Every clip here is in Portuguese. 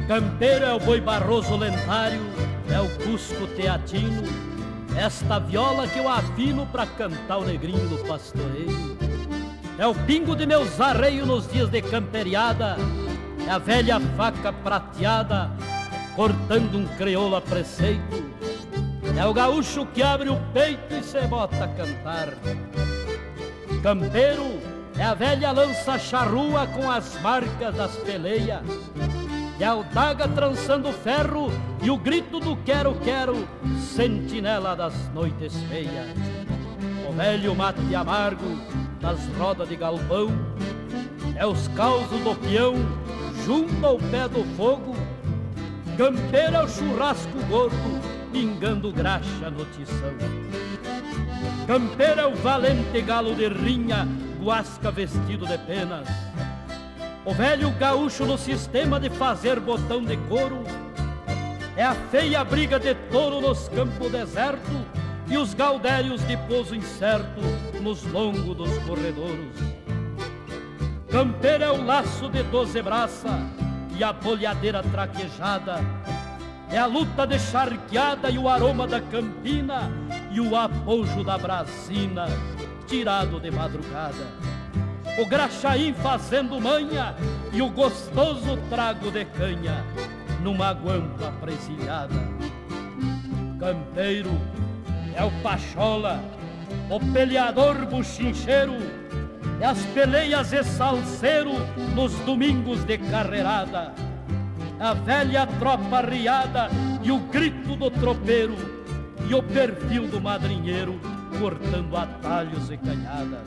Campeiro é o boi barroso lendário, é o cusco teatino, esta viola que eu afino pra cantar o negrinho do pastoreio. É o pingo de meus arreios nos dias de camperiada, é a velha faca prateada cortando um crioulo a preceito. É o gaúcho que abre o peito e se bota a cantar. Campeiro é a velha lança charrua com as marcas das peleias. É a daga trançando ferro e o grito do quero-quero, sentinela das noites feias. O velho mate amargo das rodas de galpão, é os causos do peão junto ao pé do fogo. Campeiro é o churrasco gordo, pingando graxa no tição. Campeiro é o valente galo de rinha, guasca vestido de penas. O velho gaúcho no sistema de fazer botão de couro. É a feia briga de touro nos campos desertos e os gaudérios de pouso incerto nos longos dos corredores. Campeiro é o laço de 12 braças e a bolhadeira traquejada. É a luta de charqueada e o aroma da campina e o apojo da brasina tirado de madrugada. O graxaim fazendo manha e o gostoso trago de canha numa guampa presilhada. Campeiro é o pachola, o peleador buchincheiro, é as peleias e salseiro nos domingos de carreirada. A velha tropa arriada e o grito do tropeiro e o perfil do madrinheiro cortando atalhos e canhadas.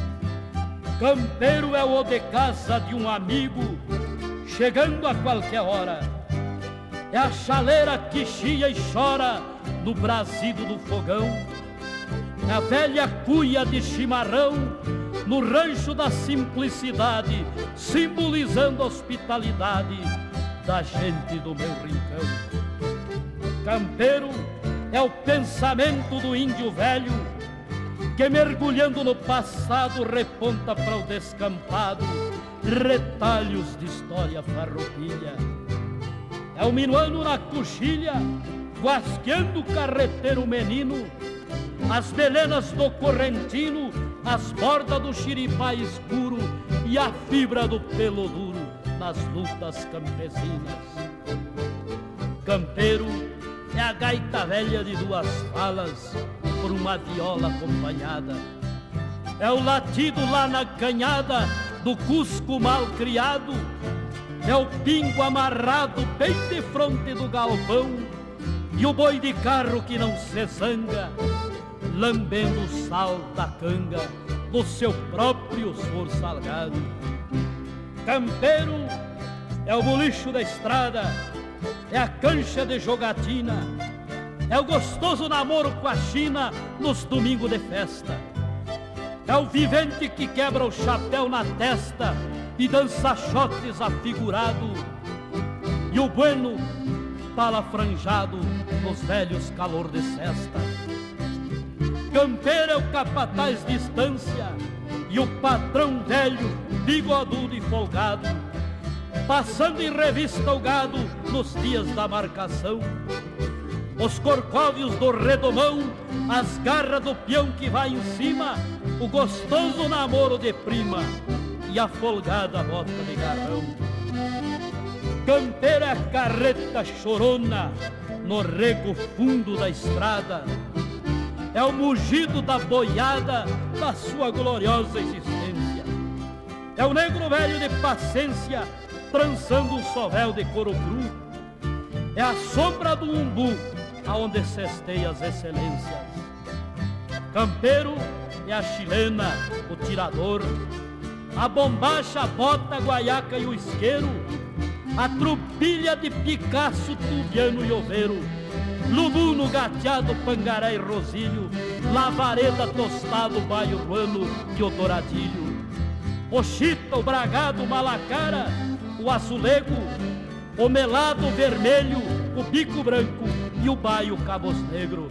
Campeiro é o de casa de um amigo chegando a qualquer hora. É a chaleira que chia e chora no brasido do fogão. É a velha cuia de chimarrão no rancho da simplicidade, simbolizando a hospitalidade da gente do meu rincão. Campeiro é o pensamento do índio velho que, mergulhando no passado, reponta para o descampado retalhos de história farroupilha. É o minuano na coxilha, guasqueando o carreteiro menino, as melenas do correntino, as bordas do xiripá escuro e a fibra do pelo duro nas lutas campesinas. Campeiro é a gaita velha de 2 falas por uma viola acompanhada. É o latido lá na canhada do cusco mal criado. É o pingo amarrado bem de fronte do galpão e o boi de carro que não se zanga, lambendo o sal da canga do seu próprio sor salgado. Campeiro é o bolicho da estrada, é a cancha de jogatina, é o gostoso namoro com a China nos domingos de festa. É o vivente que quebra o chapéu na testa e dança chotes afigurado, e o bueno tala franjado nos velhos calor de cesta. Campeiro é o capataz de estância e o patrão velho, bigodudo e folgado, passando em revista o gado nos dias da marcação. Os corcóvios do redomão, as garras do peão que vai em cima, o gostoso namoro de prima e a folgada bota de garrão. Campeira é a carreta chorona no rego fundo da estrada, é o mugido da boiada da sua gloriosa existência. É o negro velho de paciência trançando um sovel de couro cru, é a sombra do umbu aonde cesteia as excelências. Campeiro é a chilena, o tirador, a bombacha, a bota, a guaiaca e o isqueiro, a trupilha de Picasso, tubiano e oveiro, lubuno, gateado, pangaré e rosilho, lavareda, tostado, baio ruano e o douradilho, o chita, o bragado, o malacara, o azulego, o melado vermelho, o bico branco e o baio cabos negro.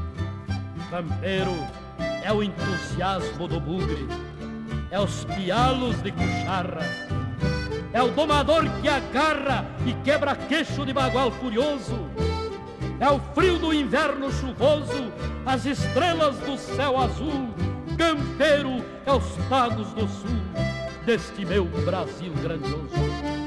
Campeiro é o entusiasmo do bugre, é os pialos de cucharra, é o domador que agarra e quebra queixo de bagual furioso. É o frio do inverno chuvoso, as estrelas do céu azul. Campeiro é os pagos do sul deste meu Brasil grandioso.